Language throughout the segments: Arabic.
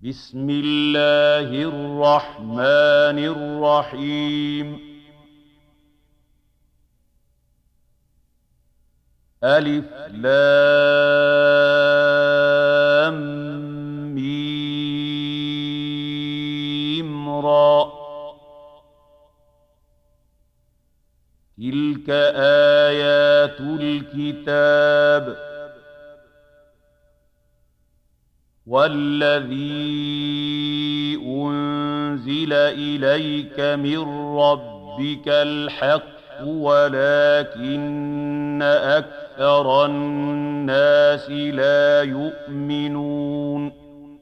بسم الله الرحمن الرحيم. ألف لام ميم را. تلك آيات الكتاب والذي أنزل إليك من ربك الحق ولكن أكثر الناس لا يؤمنون.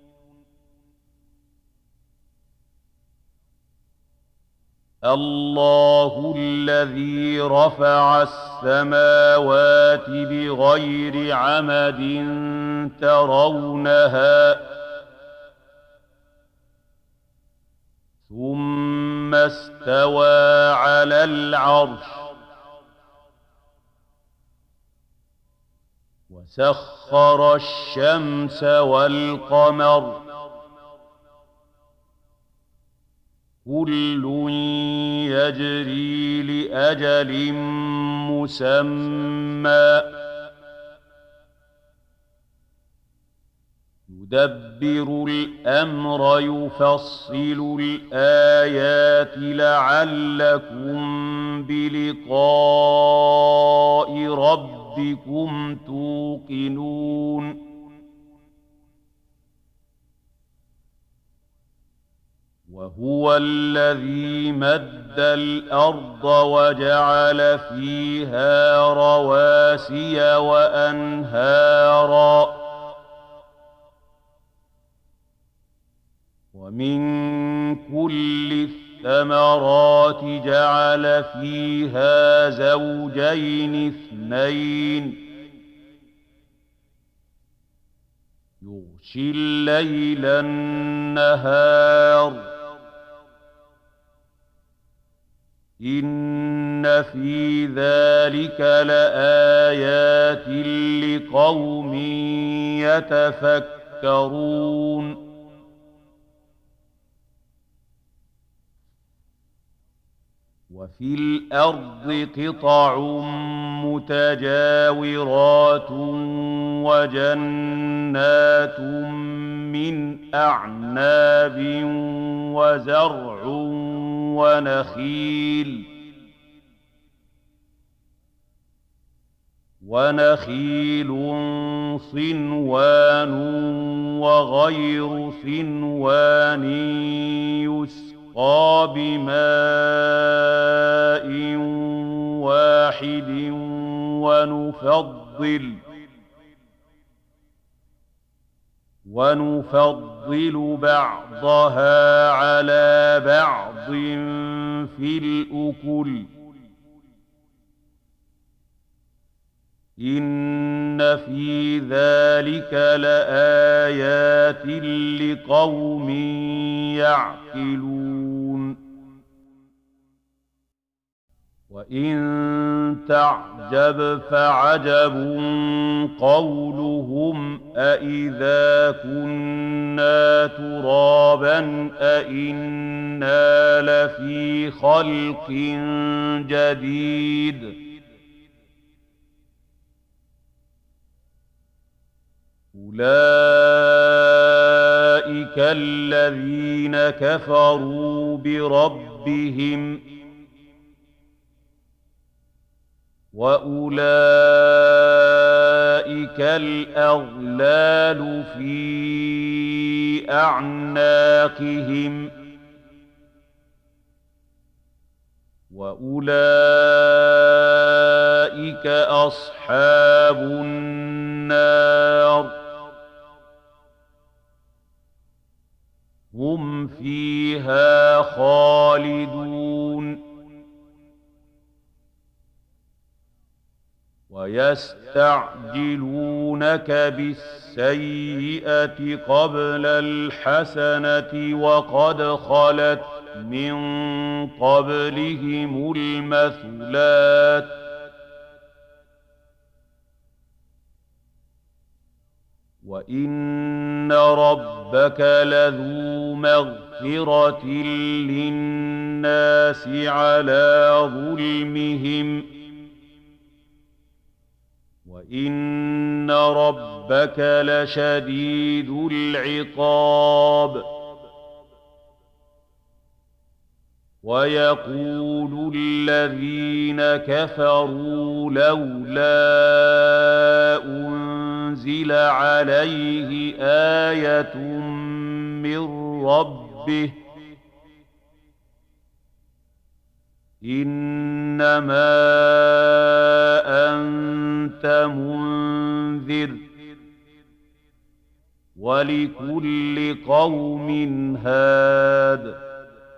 الله الذي رفع السماوات بغير عمد ترونها ثم استوى على العرش وسخر الشمس والقمر كل يجري لأجل مسمى يدبر الأمر يفصل الآيات لعلكم بلقاء ربكم توقنون. وهو الذي مد الأرض وجعل فيها رواسي وأنهارا ومن كل الثمرات جعل فيها زوجين اثنين يغشي الليل النهار إن في ذلك لآيات لقوم يتفكرون. وفي الأرض قطع متجاورات وجنات من أعناب وزرع ونخيل صنوان وغير صنوان يسقى بماء واحد ونفضل بعضها على بعض في الأكل إن في ذلك لآيات لقوم يعقلون. وإن تعجب فعجب قولهم أإذا كنا ترابا أإنا لفي خلق جديد أولئك الذين كفروا بربهم وأولئك الأغلال في أعناقهم وأولئك أصحاب النار هم فيها خالدون. ويستعجلونك بالسيئة قبل الحسنة وقد خلت من قبلهم المثلات وإن ربك لذو مغفرة للناس على ظلمهم وإن ربك لشديد العقاب ويقول الذين كفروا لولا أنزل عليه آية من ربه إنما أنت منذر ولكل قوم هاد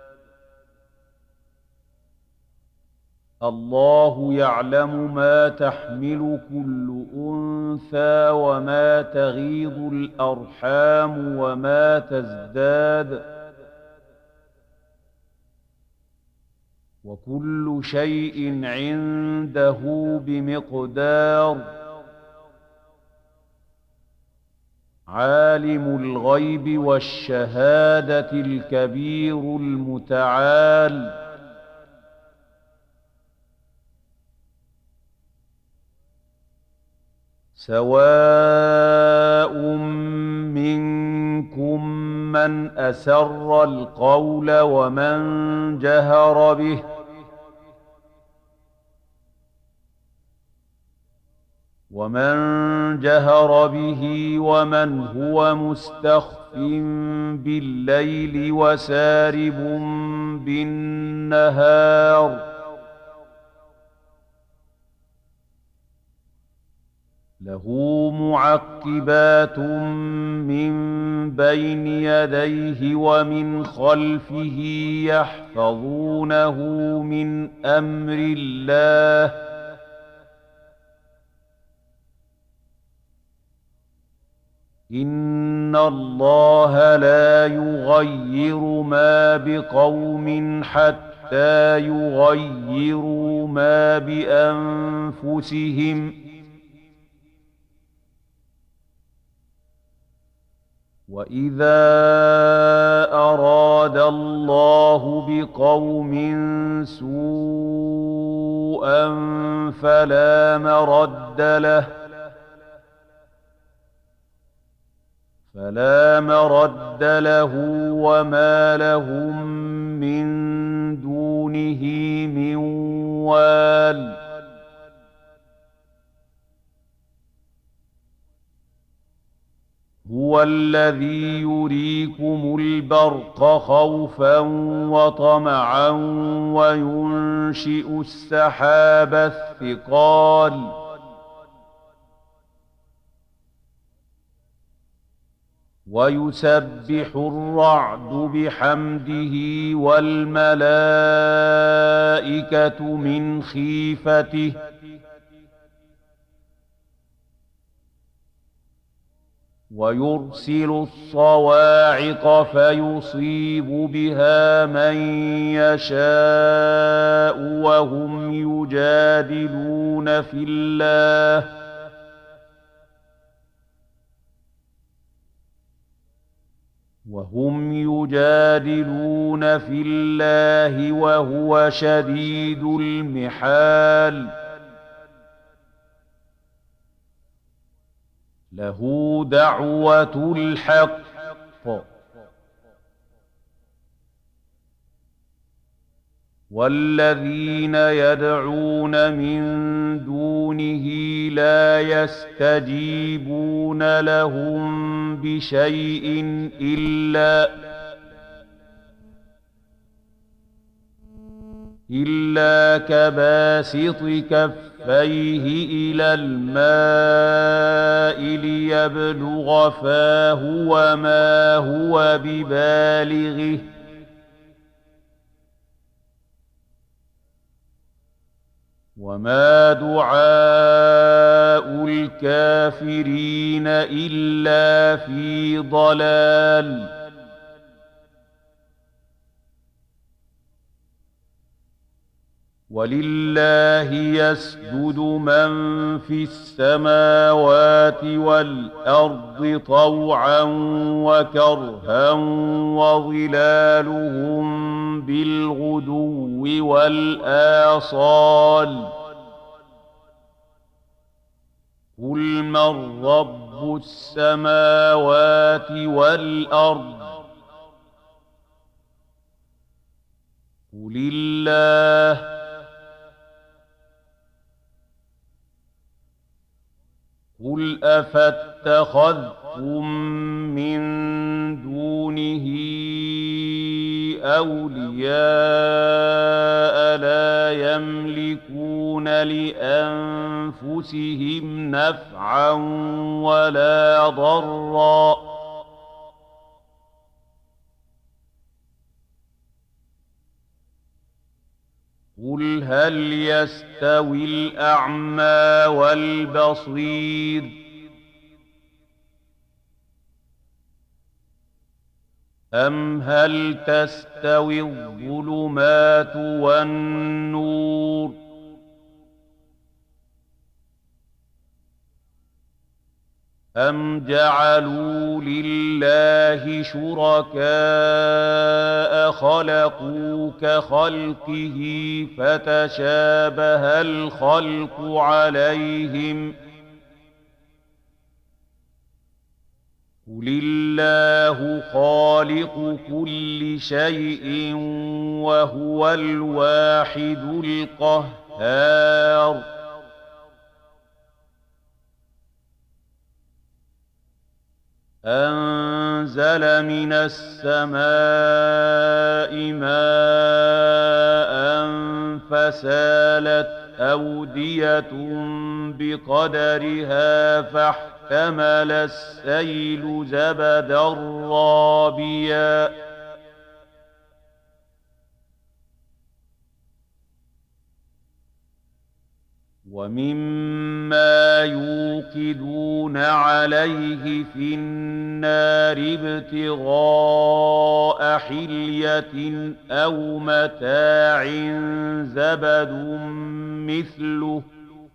الله يعلم ما تحمل كل أنثى وما تغيض الأرحام وما تزداد وكل شيء عنده بمقدار عالم الغيب والشهادة الكبير المتعال سواء منكم من أسر القول ومن جهر به ومن هو مستخف بالليل وسارب بالنهار له معقبات من بين يديه ومن خلفه يحفظونه من أمر الله إن الله لا يغير ما بقوم حتى يغيروا ما بأنفسهم وإذا أراد الله بقوم سوءا فلا مرد له وما لهم من دونه من وال هو الذي يريكم البرق خوفا وطمعا وينشئ السحاب الثقال ويسبح الرعد بحمده والملائكة من خيفته ويرسل الصواعق فيصيب بها من يشاء وهم يجادلون في الله وهو شديد المحال له دعوة الحق والذين يدعون من دونه لا يستجيبون لهم بشيء إلا كباسط كفيه إلى الماء ليبلغ فاه وما هو ببالغه وما دعاء الكافرين إلا في ضلال ولله يسجد من في السماوات والأرض طوعا وكرها وظلالهم بالغدو والآصال قل من رب السماوات والأرض قل الله قل أفاتخذتم من دونه أولياء لا يملكون لأنفسهم نفعا ولا ضرا قل هل يستوي الأعمى والبصير أم هل تستوي الظلمات والنور أم جعلوا لله شركاء خلقوا كخلقه فتشابه الخلق عليهم قل الله خالق كل شيء وهو الواحد القهار أنزل من السماء ماء فسالت أودية بقدرها فاحتمل السيل زبدا رابيا ومما يوقدون عليه في النار ابتغاء حلية أو متاع زبد مثله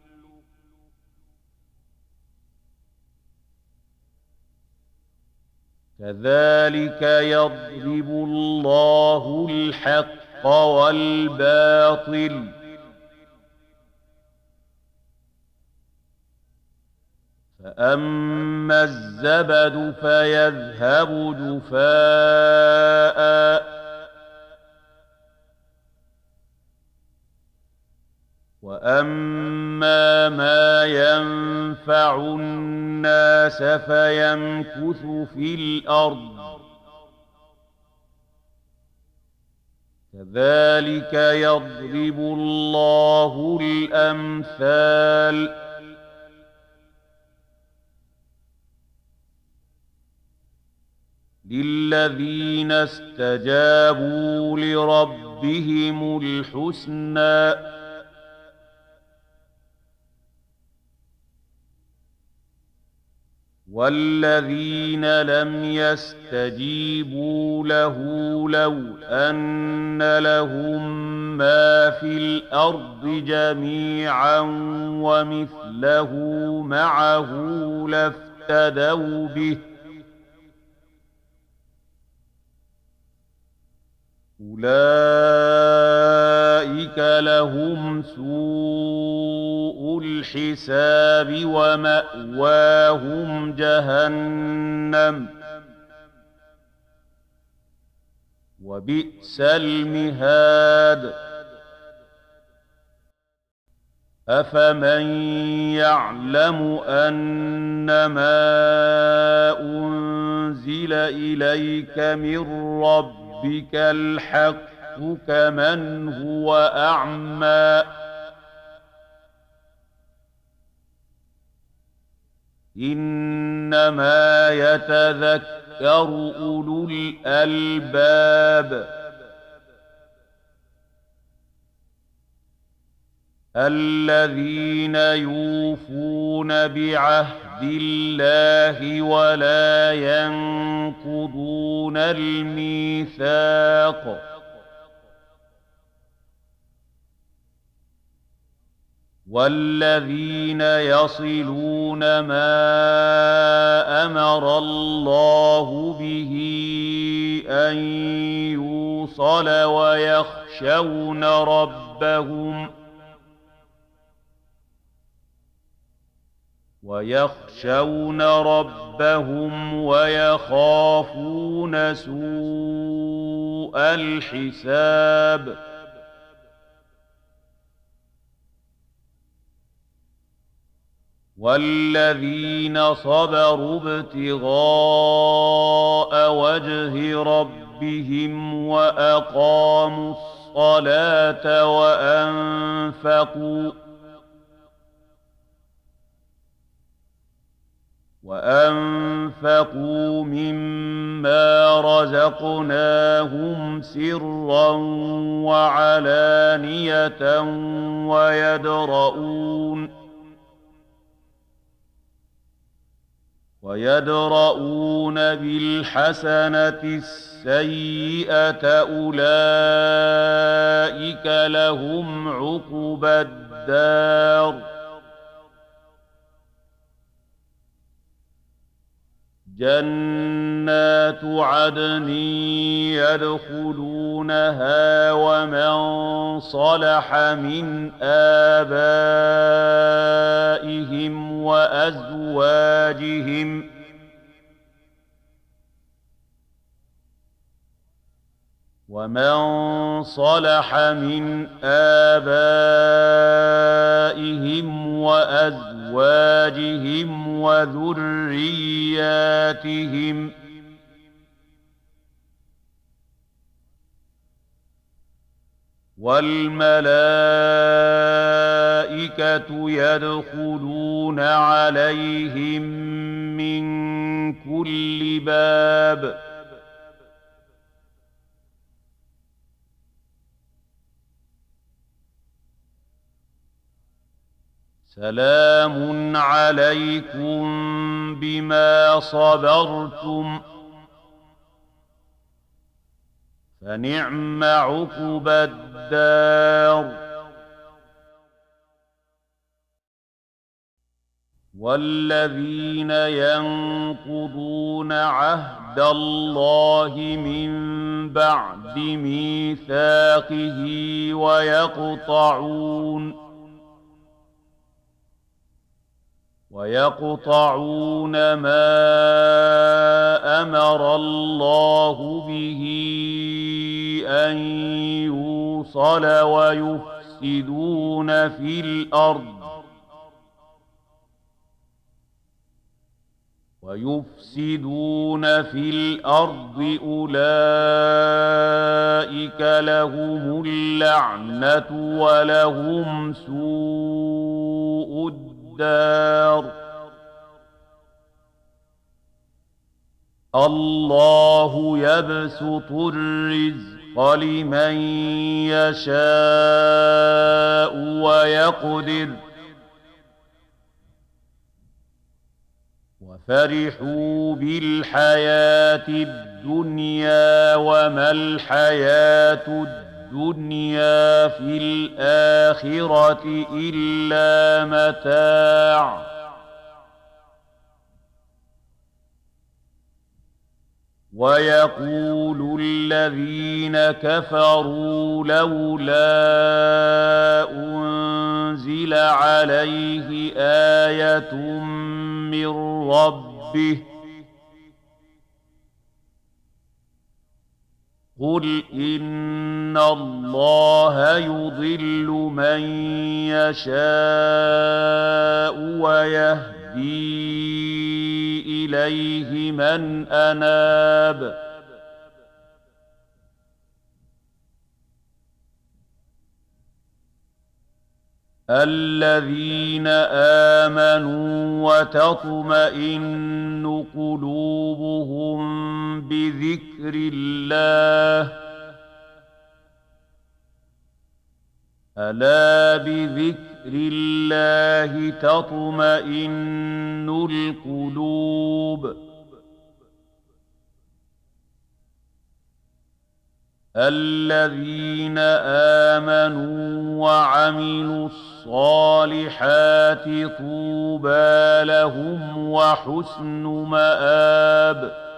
كذلك يضرب الله الحق والباطل فأما الزبد فيذهب جفاء وأما ما ينفع الناس فيمكث في الأرض كذلك يضرب الله الأمثال للذين استجابوا لربهم الحسنى والذين لم يستجيبوا له لو أن لهم ما في الأرض جميعا ومثله معه لافتدوا به أولئك لهم سوء الحساب ومأواهم جهنم وبئس المهاد أفمن يعلم أنما أنزل إليك من ربك الحق كمن هو أعمى إنما يتذكر أولو الألباب الذين يوفون بعهد الله ولا ينقضون الميثاق والذين يصلون ما أمر الله به أن يوصل ويخشون ربهم ويخافون سوء الحساب والذين صبروا ابتغاء وجه ربهم وأقاموا الصلاة وأنفقوا مما رزقناهم سرا وعلانية ويدرؤون بالحسنة السيئة أولئك لهم عقبى الدار جنات عدن يدخلونها ومن صلح من آبائهم وأزواجهم وذرياتهم والملائكة يدخلون عليهم من كل باب سلام عليكم بما صبرتم فنعم عقبى الدار والذين ينقضون عهد الله من بعد ميثاقه ويقطعون ما أمر الله به أن يوصل ويفسدون في الأرض أولئك لهم اللعنة ولهم سوء الدار الله يبسط الرزق لمن يشاء ويقدر وفرحوا بالحياة الدنيا وما الحياة الدنيا في الآخرة إلا متاع ويقول الذين كفروا لولا أنزل عليه آية من ربه قل إن الله يضل من يشاء ويهدي إليه من أناب الذين آمنوا وتطمئن قلوبهم بذكر الله ألا بذكر الله تطمئن القلوب الذين آمنوا وعملوا الصالحات طوبى لهم وحسن مآب.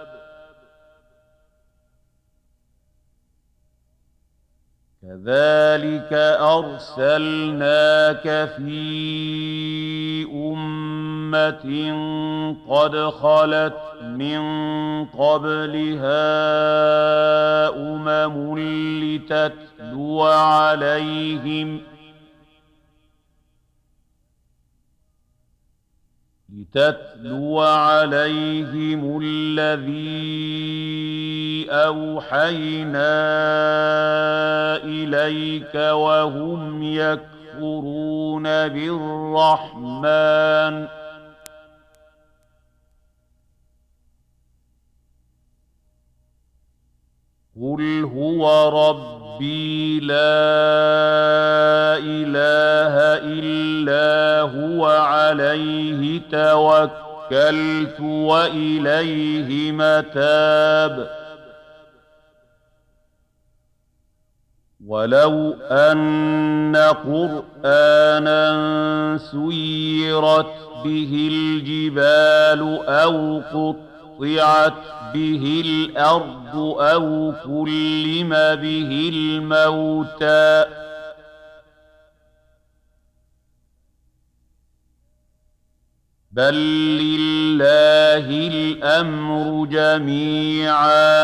كذلك أرسلناك في أمة قد خلت من قبلها أمم لتتلو عليهم الذي أوحينا إليك وهم يكفرون بالرحمن. قل هو ربي لا إله إلا هو عليه توكلت وإليه متاب. ولو أن قرآنا سيرت به الجبال أو قطعت به الأرض أو كلم به الموتى بل لله الأمر جميعا.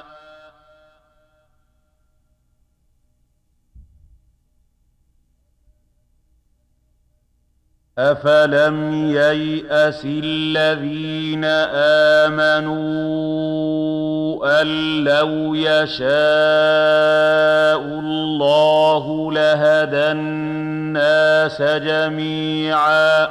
أفلم ييأس الذين آمنوا أن لو يشاء الله لهدى الناس جميعا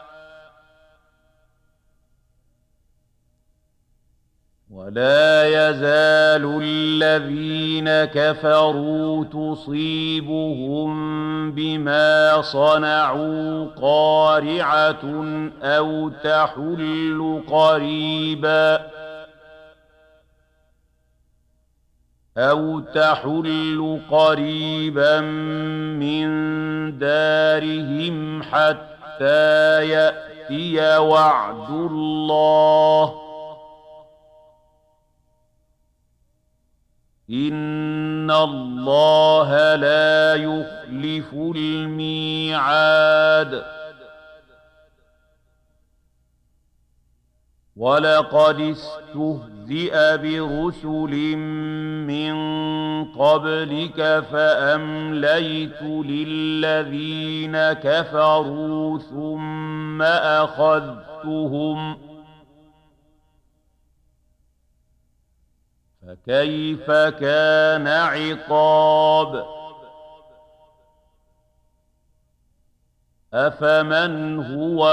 ولا يزال الذين كفروا تصيبهم بما صنعوا قارعة أو تحل قريبا من دارهم حتى يأتي وعد الله إن الله لا يخلف الميعاد. ولقد استهزئ برسل من قبلك فأمليت للذين كفروا ثم أخذتهم فكيف كان عقاب. أفمن هو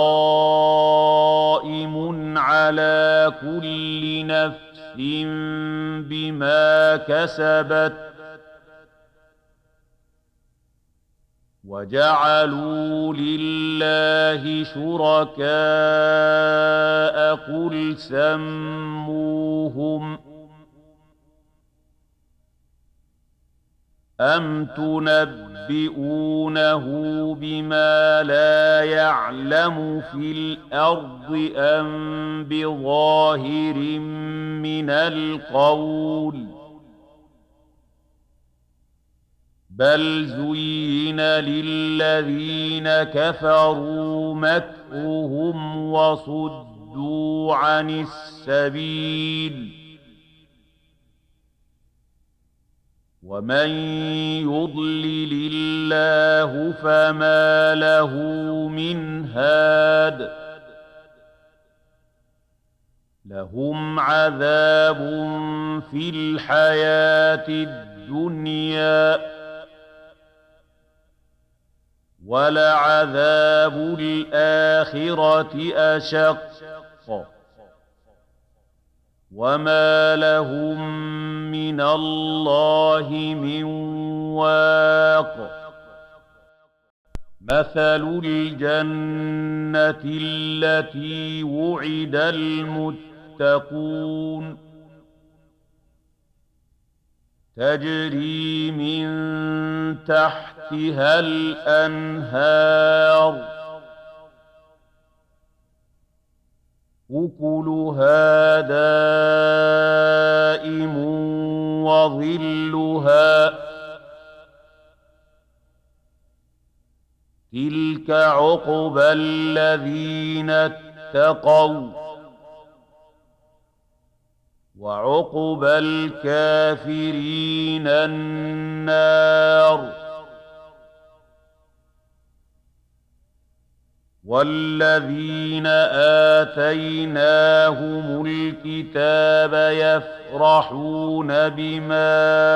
قائم على كل نفس بما كسبت وجعلوا لله شركاء قل سموهم أم تنبئونه بما لا يعلم في الأرض أم بظاهر من القول بل زين للذين كفروا مكرهم وصدوا عن السبيل ومن يضلل الله فما له من هاد لهم عذاب في الحياة الدنيا ولعذاب الآخرة أشق وما لهم من الله من واق. مثل الجنة التي وعد المتقون تجري من تحتها الأنهار أكلها دائم وظلها تلك عقبى الذين اتقوا وعقبى الكافرين النار والذين آتيناهم الكتاب يفرحون بما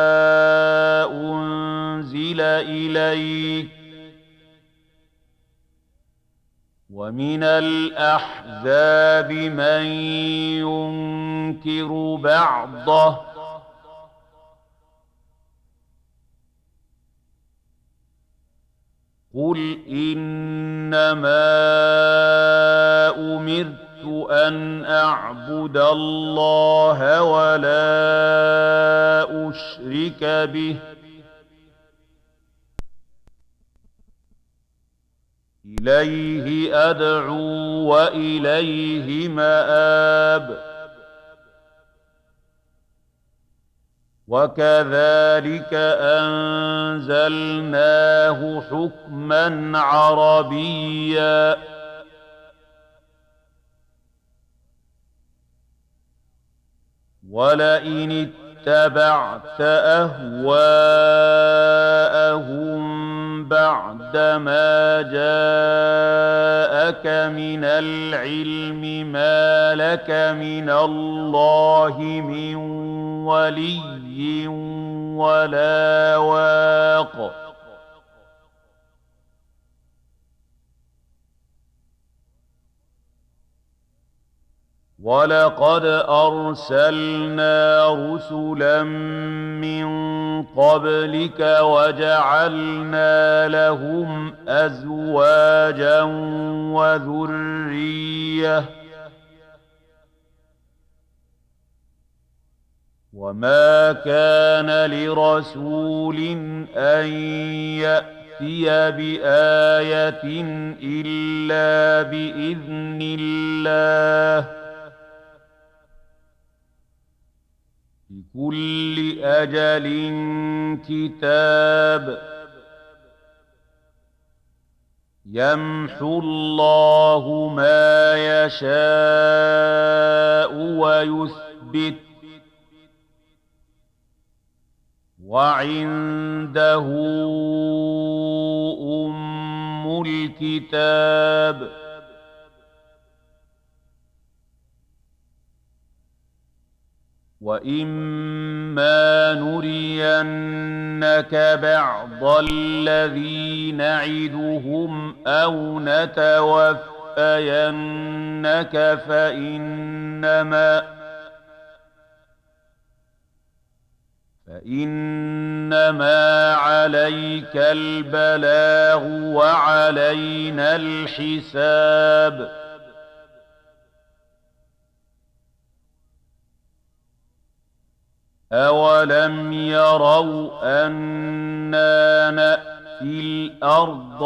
أنزل إليك ومن الأحزاب من ينكر بعضه قل إنما أمرت أن أعبد الله ولا أشرك به إليه أدعو وإليه مآب وكذلك أنزلناه حكما عربيا ولئن اتبعت أهواءهم بعدما جاءك من العلم ما لك من الله من ولي ولا واق ولقد أرسلنا رسلا من قبلك وجعلنا لهم أزواجا وذرية وما كان لرسول أن يأتي بآية إلا بإذن الله لكل أجل كتاب يمحو الله ما يشاء ويثبت وعنده أم الكتاب وإما نرينك بعض الذي نعدهم أو نتوفينك فإنما عليك البلاغ وعلينا الحساب أولم يروا أنا نأتي الأرض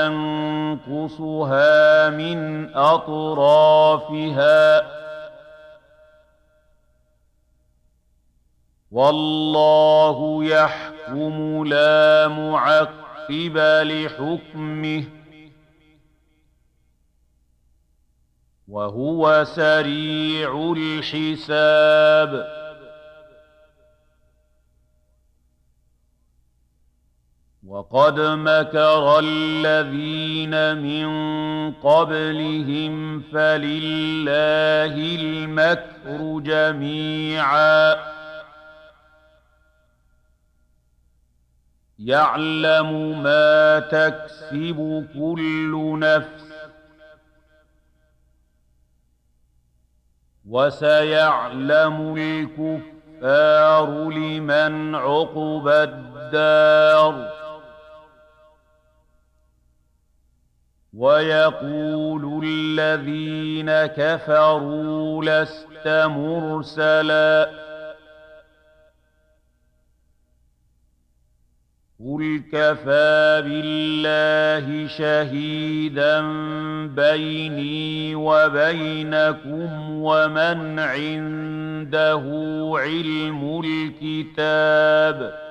ننقصها من أطرافها والله يحكم لا معقب لحكمه وهو سريع الحساب وقد مكر الذين من قبلهم فلله المكر جميعا يعلم ما تكسب كل نفس وسيعلم الكفار لمن عقبى الدار ويقول الذين كفروا لست مرسلا قل كفى بالله شهيدا بيني وبينكم ومن عنده علم الكتاب